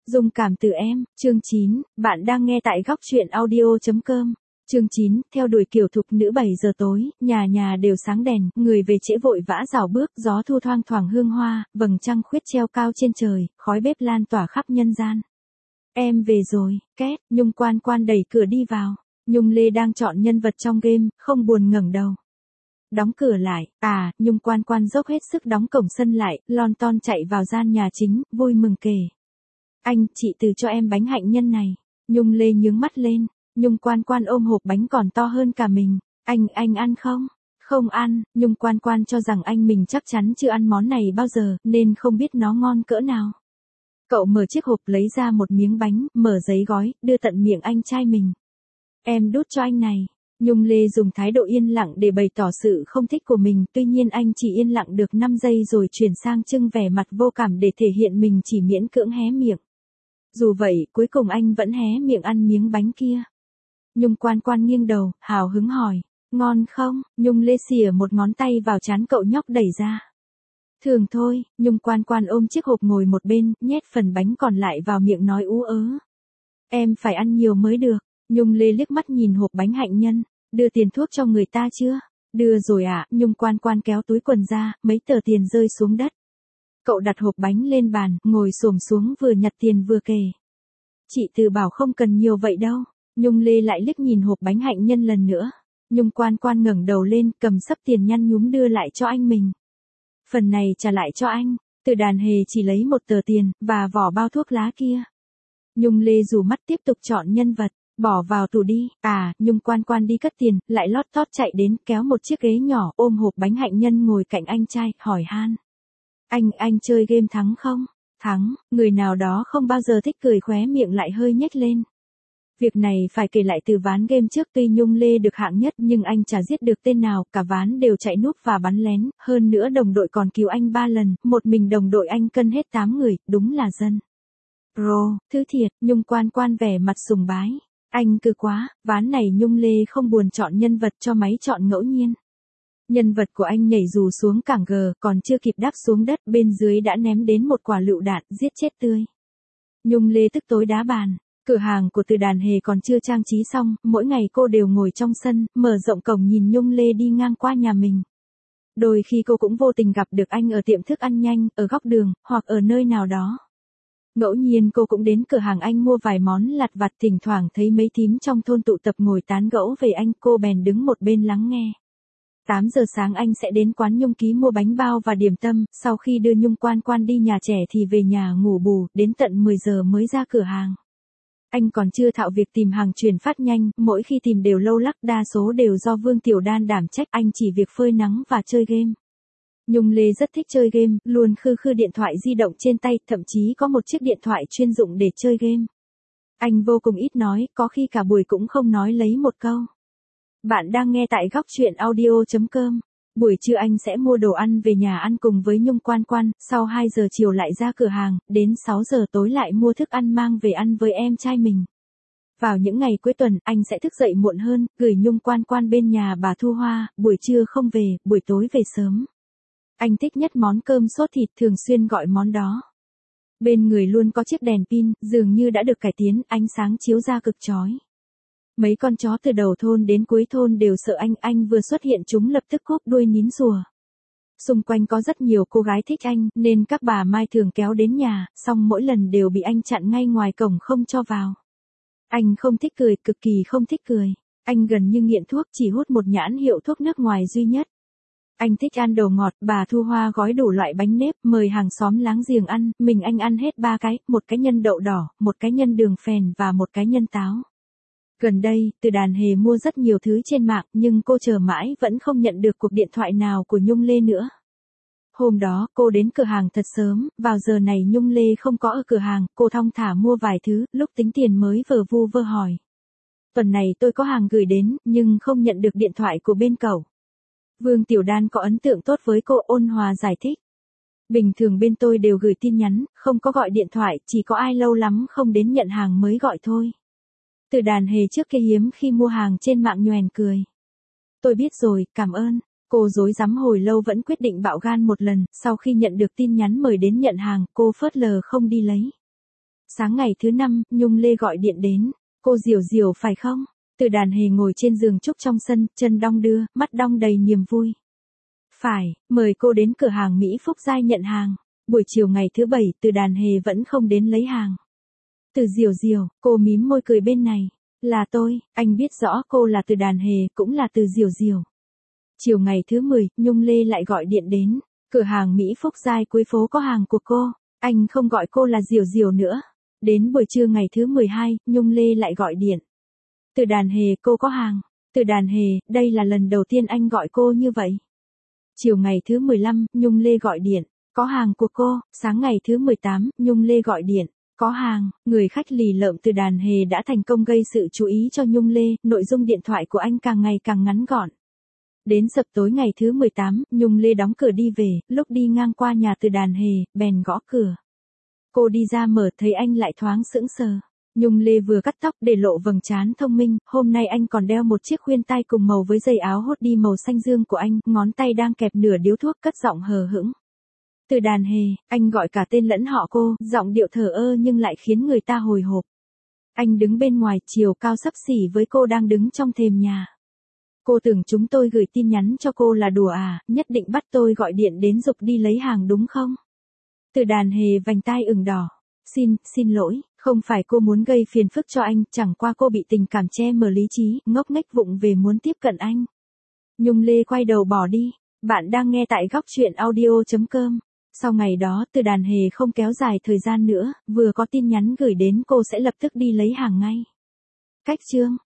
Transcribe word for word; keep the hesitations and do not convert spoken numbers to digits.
Dung cảm từ em, chương chín, bạn đang nghe tại góc truyện audio.com. Chương chín, theo đuổi kiểu thục nữ bảy giờ tối, nhà nhà đều sáng đèn, người về trễ vội vã rảo bước, gió thu thoang thoảng hương hoa, vầng trăng khuyết treo cao trên trời, khói bếp lan tỏa khắp nhân gian. Em về rồi, két, Nhung Quan Quan đẩy cửa đi vào. Nhung Lê đang chọn nhân vật trong game, không buồn ngẩng đầu. Đóng cửa lại, à, Nhung Quan Quan dốc hết sức đóng cổng sân lại, lon ton chạy vào gian nhà chính, vui mừng kể. Anh, chị từ cho em bánh hạnh nhân này. Nhung Lê nhướng mắt lên, Nhung Quan Quan ôm hộp bánh còn to hơn cả mình. Anh, anh ăn không? Không ăn, Nhung Quan Quan cho rằng anh mình chắc chắn chưa ăn món này bao giờ, nên không biết nó ngon cỡ nào. Cậu mở chiếc hộp lấy ra một miếng bánh, mở giấy gói, đưa tận miệng anh trai mình. Em đút cho anh này. Nhung Lê dùng thái độ yên lặng để bày tỏ sự không thích của mình, tuy nhiên anh chỉ yên lặng được năm giây rồi chuyển sang trưng vẻ mặt vô cảm để thể hiện mình chỉ miễn cưỡng hé miệng. Dù vậy, cuối cùng anh vẫn hé miệng ăn miếng bánh kia. Nhung Quan Quan nghiêng đầu, hào hứng hỏi, ngon không? Nhung Lê xỉa một ngón tay vào trán cậu nhóc đẩy ra. Thường thôi, Nhung Quan Quan ôm chiếc hộp ngồi một bên, nhét phần bánh còn lại vào miệng nói ú ớ. Em phải ăn nhiều mới được. Nhung Lê liếc mắt nhìn hộp bánh hạnh nhân, đưa tiền thuốc cho người ta chưa? Đưa rồi ạ, à? Nhung Quan Quan kéo túi quần ra, mấy tờ tiền rơi xuống đất. Cậu đặt hộp bánh lên bàn, ngồi xổm xuống vừa nhặt tiền vừa kể. Chị Từ bảo không cần nhiều vậy đâu. Nhung Lê lại liếc nhìn hộp bánh hạnh nhân lần nữa. Nhung Quan Quan ngẩng đầu lên, cầm sấp tiền nhăn nhúm đưa lại cho anh mình. Phần này trả lại cho anh. Từ Đàn Hề chỉ lấy một tờ tiền, và vỏ bao thuốc lá kia. Nhung Lê rủ mắt tiếp tục chọn nhân vật. Bỏ vào tủ đi, à, Nhung Quan Quan đi cất tiền, lại lót tót chạy đến, kéo một chiếc ghế nhỏ, ôm hộp bánh hạnh nhân ngồi cạnh anh trai, hỏi han. Anh, anh chơi game thắng không? Thắng, người nào đó không bao giờ thích cười khóe miệng lại hơi nhếch lên. Việc này phải kể lại từ ván game trước, tuy Nhung Lê được hạng nhất nhưng anh chả giết được tên nào, cả ván đều chạy núp và bắn lén, hơn nữa đồng đội còn cứu anh ba lần, một mình đồng đội anh cân hết tám người, đúng là dân. Pro, thứ thiệt, Nhung Quan Quan vẻ mặt sùng bái. Anh cứ quá, ván này Nhung Lê không buồn chọn nhân vật cho máy chọn ngẫu nhiên. Nhân vật của anh nhảy dù xuống cảng gờ, còn chưa kịp đáp xuống đất, bên dưới đã ném đến một quả lựu đạn, giết chết tươi. Nhung Lê tức tối đá bàn. Cửa hàng của Từ Đàn Hề còn chưa trang trí xong, mỗi ngày cô đều ngồi trong sân, mở rộng cổng nhìn Nhung Lê đi ngang qua nhà mình. Đôi khi cô cũng vô tình gặp được anh ở tiệm thức ăn nhanh, ở góc đường, hoặc ở nơi nào đó. Ngẫu nhiên cô cũng đến cửa hàng anh mua vài món lặt vặt, thỉnh thoảng thấy mấy thím trong thôn tụ tập ngồi tán gẫu về anh, cô bèn đứng một bên lắng nghe. tám giờ sáng anh sẽ đến quán Nhung Ký mua bánh bao và điểm tâm, sau khi đưa Nhung Quan Quan đi nhà trẻ thì về nhà ngủ bù, đến tận mười giờ mới ra cửa hàng. Anh còn chưa thạo việc tìm hàng chuyển phát nhanh, mỗi khi tìm đều lâu lắc, đa số đều do Vương Tiểu Đan đảm trách, anh chỉ việc phơi nắng và chơi game. Nhung Lê rất thích chơi game, luôn khư khư điện thoại di động trên tay, thậm chí có một chiếc điện thoại chuyên dụng để chơi game. Anh vô cùng ít nói, có khi cả buổi cũng không nói lấy một câu. Bạn đang nghe tại góc truyện audio.com. Buổi trưa anh sẽ mua đồ ăn về nhà ăn cùng với Nhung Quan Quan, sau hai giờ chiều lại ra cửa hàng, đến sáu giờ tối lại mua thức ăn mang về ăn với em trai mình. Vào những ngày cuối tuần, anh sẽ thức dậy muộn hơn, gửi Nhung Quan Quan bên nhà bà Thu Hoa, buổi trưa không về, buổi tối về sớm. Anh thích nhất món cơm sốt thịt, thường xuyên gọi món đó. Bên người luôn có chiếc đèn pin, dường như đã được cải tiến, ánh sáng chiếu ra cực chói. Mấy con chó từ đầu thôn đến cuối thôn đều sợ anh, anh vừa xuất hiện chúng lập tức cúp đuôi nín rùa. Xung quanh có rất nhiều cô gái thích anh, nên các bà Mai thường kéo đến nhà, song mỗi lần đều bị anh chặn ngay ngoài cổng không cho vào. Anh không thích cười, cực kỳ không thích cười. Anh gần như nghiện thuốc, chỉ hút một nhãn hiệu thuốc nước ngoài duy nhất. Anh thích ăn đồ ngọt, bà Thu Hoa gói đủ loại bánh nếp, mời hàng xóm láng giềng ăn, mình anh ăn hết ba cái, một cái nhân đậu đỏ, một cái nhân đường phèn và một cái nhân táo. Gần đây, Từ Đàn Hề mua rất nhiều thứ trên mạng, nhưng cô chờ mãi vẫn không nhận được cuộc điện thoại nào của Nhung Lê nữa. Hôm đó, cô đến cửa hàng thật sớm, vào giờ này Nhung Lê không có ở cửa hàng, cô thong thả mua vài thứ, lúc tính tiền mới vờ vu vơ hỏi. Tuần này tôi có hàng gửi đến, nhưng không nhận được điện thoại của bên cậu. Vương Tiểu Đan có ấn tượng tốt với cô, ôn hòa giải thích. Bình thường bên tôi đều gửi tin nhắn, không có gọi điện thoại, chỉ có ai lâu lắm không đến nhận hàng mới gọi thôi. Từ Đàn Hề trước kia hiếm khi mua hàng trên mạng nhoẻn cười. Tôi biết rồi, cảm ơn. Cô rối rắm hồi lâu vẫn quyết định bạo gan một lần, sau khi nhận được tin nhắn mời đến nhận hàng, cô phớt lờ không đi lấy. Sáng ngày thứ năm, Nhung Lê gọi điện đến. Cô Diểu Diểu phải không? Từ Đàn Hề ngồi trên giường trúc trong sân, chân đong đưa, mắt đong đầy niềm vui. Phải, mời cô đến cửa hàng Mỹ Phúc Giai nhận hàng. Buổi chiều ngày thứ bảy, Từ Đàn Hề vẫn không đến lấy hàng. Từ Diểu Diểu, cô mím môi cười bên này. Là tôi, anh biết rõ cô là Từ Đàn Hề, cũng là Từ Diểu Diểu. Chiều ngày thứ mười, Nhung Lê lại gọi điện đến. Cửa hàng Mỹ Phúc Giai cuối phố có hàng của cô. Anh không gọi cô là Diểu Diểu nữa. Đến buổi trưa ngày thứ mười hai, Nhung Lê lại gọi điện. Từ Đàn Hề, cô có hàng. Từ Đàn Hề, đây là lần đầu tiên anh gọi cô như vậy. Chiều ngày thứ mười lăm, Nhung Lê gọi điện. Có hàng của cô. Sáng ngày thứ mười tám, Nhung Lê gọi điện. Có hàng. Người khách lì lợm Từ Đàn Hề đã thành công gây sự chú ý cho Nhung Lê. Nội dung điện thoại của anh càng ngày càng ngắn gọn. Đến sập tối ngày thứ mười tám, Nhung Lê đóng cửa đi về. Lúc đi ngang qua nhà Từ Đàn Hề, bèn gõ cửa. Cô đi ra mở thấy anh lại thoáng sững sờ. Nhung Lê vừa cắt tóc để lộ vầng trán thông minh, hôm nay anh còn đeo một chiếc khuyên tai cùng màu với giày áo hốt đi màu xanh dương của anh, ngón tay đang kẹp nửa điếu thuốc, cất giọng hờ hững. Từ Đàn Hề, anh gọi cả tên lẫn họ cô, giọng điệu thờ ơ nhưng lại khiến người ta hồi hộp. Anh đứng bên ngoài, chiều cao xấp xỉ với cô đang đứng trong thềm nhà. Cô tưởng chúng tôi gửi tin nhắn cho cô là đùa à, nhất định bắt tôi gọi điện đến giục đi lấy hàng đúng không? Từ Đàn Hề vành tai ửng đỏ. Xin, xin lỗi, không phải cô muốn gây phiền phức cho anh, chẳng qua cô bị tình cảm che mờ lý trí, ngốc nghếch vụng về muốn tiếp cận anh. Nhung Lê quay đầu bỏ đi. Bạn đang nghe tại góc truyện audio chấm com. Sau ngày đó, Từ Đàn Hề không kéo dài thời gian nữa, vừa có tin nhắn gửi đến cô sẽ lập tức đi lấy hàng ngay. Cách chương